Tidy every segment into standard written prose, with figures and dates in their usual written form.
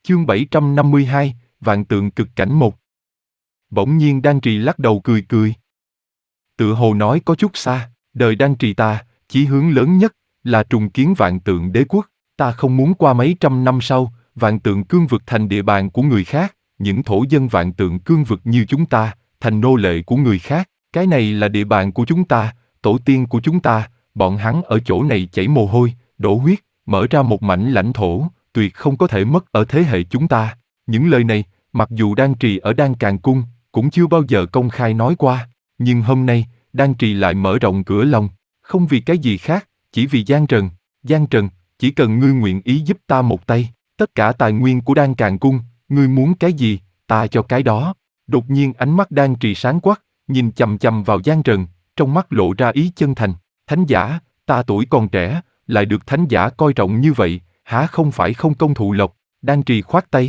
Chương 752, Vạn tượng cực cảnh 1. Bỗng nhiên Đan Trì lắc đầu cười cười. Tựa hồ nói có chút xa, đời Đan Trì ta, chí hướng lớn nhất là trùng kiến vạn tượng đế quốc. Ta không muốn qua mấy trăm năm sau, vạn tượng cương vực thành địa bàn của người khác, những thổ dân vạn tượng cương vực như chúng ta, thành nô lệ của người khác. Cái này là địa bàn của chúng ta, tổ tiên của chúng ta, bọn hắn ở chỗ này chảy mồ hôi, đổ huyết, mở ra một mảnh lãnh thổ, tuyệt không có thể mất ở thế hệ chúng ta. Những lời này, mặc dù Đan Trì ở Đan Càn Cung, cũng chưa bao giờ công khai nói qua, nhưng hôm nay, Đan Trì lại mở rộng cửa lòng, không vì cái gì khác, chỉ vì Giang Trần. Giang Trần, chỉ cần ngươi nguyện ý giúp ta một tay, tất cả tài nguyên của Đan Càn Cung, ngươi muốn cái gì, ta cho cái đó. Đột nhiên ánh mắt Đan Trì sáng quắc, nhìn chằm chằm vào Giang Trần, trong mắt lộ ra ý chân thành. Thánh giả, ta tuổi còn trẻ, lại được thánh giả coi trọng như vậy, há không phải không công thụ lộc. Đan Trì khoát tay.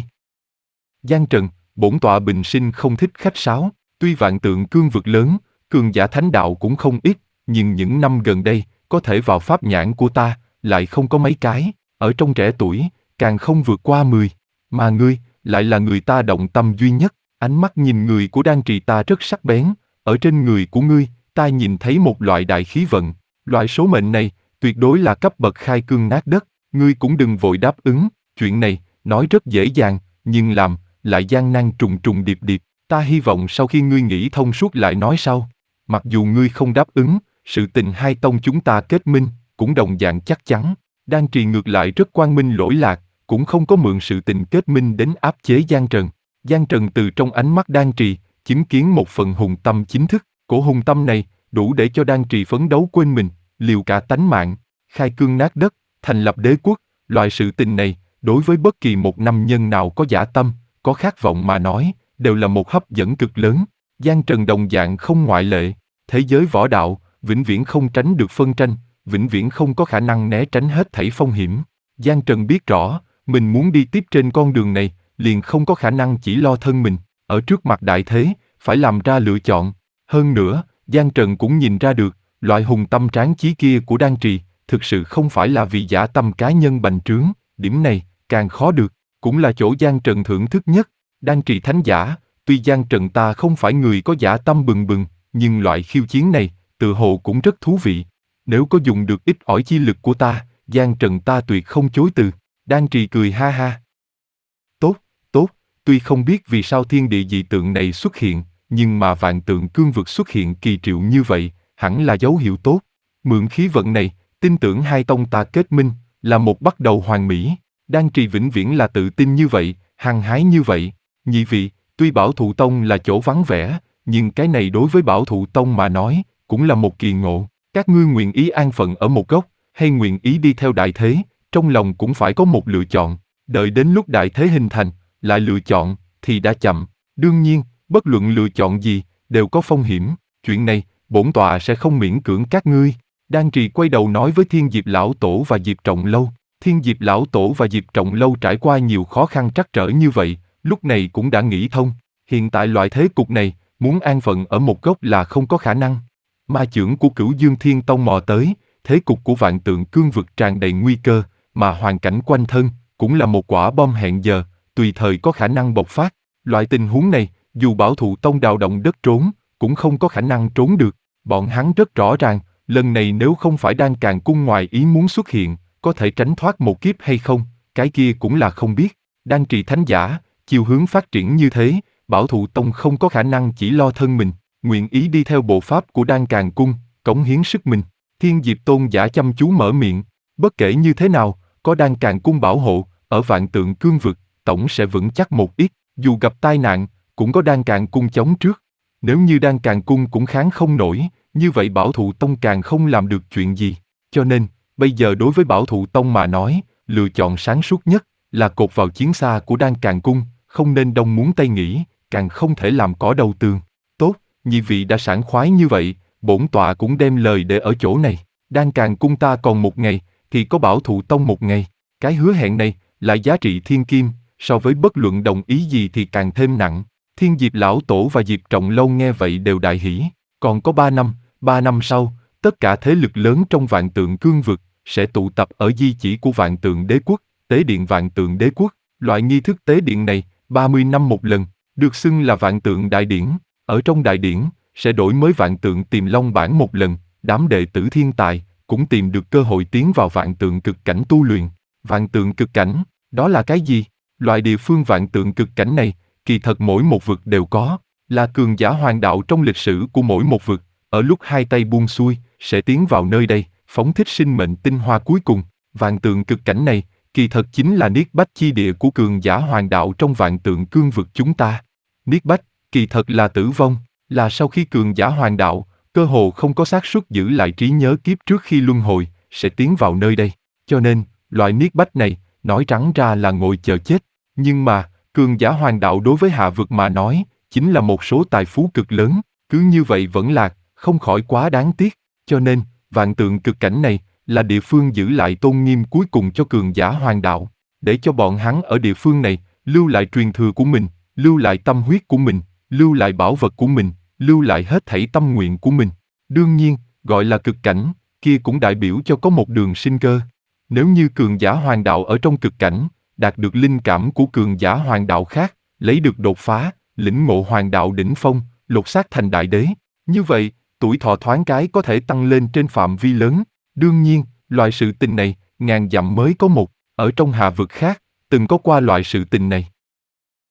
Giang Trần, bổn tọa bình sinh không thích khách sáo, tuy vạn tượng cương vực lớn, cường giả thánh đạo cũng không ít, nhưng những năm gần đây, có thể vào pháp nhãn của ta, lại không có mấy cái, ở trong trẻ tuổi, càng không vượt qua 10, mà ngươi, lại là người ta động tâm duy nhất. Ánh mắt nhìn người của Đan Trì ta rất sắc bén, ở trên người của ngươi, ta nhìn thấy một loại đại khí vận, loại số mệnh này, tuyệt đối là cấp bậc khai cương nát đất, ngươi cũng đừng vội đáp ứng, chuyện này, nói rất dễ dàng, nhưng làm, lại gian nan trùng trùng điệp điệp, ta hy vọng sau khi ngươi nghĩ thông suốt lại nói sau. Mặc dù ngươi không đáp ứng, sự tình hai tông chúng ta kết minh, cũng đồng dạng chắc chắn. Đan Trì ngược lại rất quang minh lỗi lạc, cũng không có mượn sự tình kết minh đến áp chế Giang Trần. Giang Trần từ trong ánh mắt Đan Trì, chứng kiến một phần hùng tâm chính thức, cổ hùng tâm này, đủ để cho Đan Trì phấn đấu quên mình, liều cả tánh mạng, khai cương nát đất, thành lập đế quốc. Loại sự tình này, đối với bất kỳ một nam nhân nào có dã tâm, có khát vọng mà nói, đều là một hấp dẫn cực lớn. Giang Trần đồng dạng không ngoại lệ. Thế giới võ đạo, vĩnh viễn không tránh được phân tranh, vĩnh viễn không có khả năng né tránh hết thảy phong hiểm. Giang Trần biết rõ, mình muốn đi tiếp trên con đường này, liền không có khả năng chỉ lo thân mình, ở trước mặt đại thế, phải làm ra lựa chọn. Hơn nữa, Giang Trần cũng nhìn ra được, loại hùng tâm tráng chí kia của Đan Trì, thực sự không phải là vì dã tâm cá nhân bành trướng, điểm này, càng khó được, cũng là chỗ Giang Trần thưởng thức nhất. Đan Trì thánh giả, tuy Giang Trần ta không phải người có dã tâm bừng bừng, nhưng loại khiêu chiến này, tự hồ cũng rất thú vị. Nếu có dùng được ít ỏi chi lực của ta, Giang Trần ta tuyệt không chối từ. Đan Trì cười ha ha. Tốt, tốt, tuy không biết vì sao thiên địa dị tượng này xuất hiện, nhưng mà vạn tượng cương vực xuất hiện kỳ triệu như vậy, hẳn là dấu hiệu tốt. Mượn khí vận này, tin tưởng hai tông ta kết minh, là một bắt đầu hoàn mỹ. Đan Trì vĩnh viễn là tự tin như vậy, hăng hái như vậy. Nhị vị, tuy Bảo Thụ Tông là chỗ vắng vẻ, nhưng cái này đối với Bảo Thụ Tông mà nói, cũng là một kỳ ngộ. Các ngươi nguyện ý an phận ở một góc, hay nguyện ý đi theo đại thế, trong lòng cũng phải có một lựa chọn. Đợi đến lúc đại thế hình thành, lại lựa chọn, thì đã chậm. Đương nhiên, bất luận lựa chọn gì, đều có phong hiểm. Chuyện này, bổn tọa sẽ không miễn cưỡng các ngươi. Đan Trì quay đầu nói với Thiên Diệp Lão Tổ và Diệp Trọng Lâu. Thiên Diệp Lão Tổ và Diệp Trọng Lâu trải qua nhiều khó khăn trắc trở như vậy, lúc này cũng đã nghĩ thông. Hiện tại loại thế cục này, muốn an phận ở một góc là không có khả năng. Ma chưởng của Cửu Dương Thiên Tông mò tới, thế cục của vạn tượng cương vực tràn đầy nguy cơ, mà hoàn cảnh quanh thân, cũng là một quả bom hẹn giờ, tùy thời có khả năng bộc phát. Loại tình huống này, dù Bảo Thụ Tông đào động đất trốn, cũng không có khả năng trốn được. Bọn hắn rất rõ ràng, lần này nếu không phải Đan Càn Cung ngoài ý muốn xuất hiện, có thể tránh thoát một kiếp hay không, cái kia cũng là không biết. Đan Trì thánh giả, chiều hướng phát triển như thế, Bảo Thụ Tông không có khả năng chỉ lo thân mình, nguyện ý đi theo bộ pháp của Đan Càn Cung, cống hiến sức mình. Thiên Diệp Tôn giả chăm chú mở miệng, bất kể như thế nào, có Đan Càn Cung bảo hộ, ở vạn tượng cương vực, tổng sẽ vững chắc một ít, dù gặp tai nạn, cũng có Đan Càn Cung chống trước. Nếu như Đan Càn Cung cũng kháng không nổi, như vậy Bảo Thụ Tông càng không làm được chuyện gì. Cho nên, bây giờ đối với Bảo Thụ Tông mà nói, lựa chọn sáng suốt nhất là cột vào chiến xa của Đan Càn Cung, không nên đông muốn tây nghĩ, càng không thể làm cỏ đầu tường. Tốt, nhị vị đã sảng khoái như vậy, bổn tọa cũng đem lời để ở chỗ này. Đan Càn Cung ta còn một ngày, thì có Bảo Thụ Tông một ngày. Cái hứa hẹn này, lại giá trị thiên kim, so với bất luận đồng ý gì thì càng thêm nặng. Thiên Diệp Lão Tổ và Diệp Trọng Lâu nghe vậy đều đại hỉ. Còn có 3 năm sau, tất cả thế lực lớn trong vạn tượng cương vực, sẽ tụ tập ở di chỉ của vạn tượng đế quốc, tế điện vạn tượng đế quốc. Loại nghi thức tế điện này, 30 năm một lần, được xưng là vạn tượng đại điển. Ở trong đại điển, sẽ đổi mới vạn tượng tiềm long bản một lần, đám đệ tử thiên tài, cũng tìm được cơ hội tiến vào vạn tượng cực cảnh tu luyện. Vạn tượng cực cảnh, đó là cái gì? Loại địa phương vạn tượng cực cảnh này, kỳ thật mỗi một vực đều có, là cường giả hoàng đạo trong lịch sử của mỗi một vực, ở lúc hai tay buông xuôi, sẽ tiến vào nơi đây, phóng thích sinh mệnh tinh hoa cuối cùng. Vạn tượng cực cảnh này, kỳ thật chính là niết bách chi địa của cường giả hoàng đạo trong vạn tượng cương vực chúng ta. Niết bách, kỳ thật là tử vong, là sau khi cường giả hoàng đạo, cơ hồ không có xác suất giữ lại trí nhớ kiếp trước khi luân hồi, sẽ tiến vào nơi đây. Cho nên, loại niết bách này, nói trắng ra là ngồi chờ chết. Nhưng mà, cường giả hoàng đạo đối với hạ vực mà nói, chính là một số tài phú cực lớn, cứ như vậy vẫn lạc, không khỏi quá đáng tiếc. Cho nên, vạn tượng cực cảnh này, là địa phương giữ lại tôn nghiêm cuối cùng cho cường giả hoàng đạo, để cho bọn hắn ở địa phương này, lưu lại truyền thừa của mình, lưu lại tâm huyết của mình, lưu lại bảo vật của mình, lưu lại hết thảy tâm nguyện của mình. Đương nhiên, gọi là cực cảnh, kia cũng đại biểu cho có một đường sinh cơ. Nếu như cường giả hoàng đạo ở trong cực cảnh, đạt được linh cảm của cường giả hoàng đạo khác, lấy được đột phá, lĩnh ngộ hoàng đạo đỉnh phong, lột xác thành đại đế, như vậy, tuổi thọ thoáng cái có thể tăng lên trên phạm vi lớn. Đương nhiên, loại sự tình này, ngàn dặm mới có một, ở trong hạ vực khác, từng có qua loại sự tình này.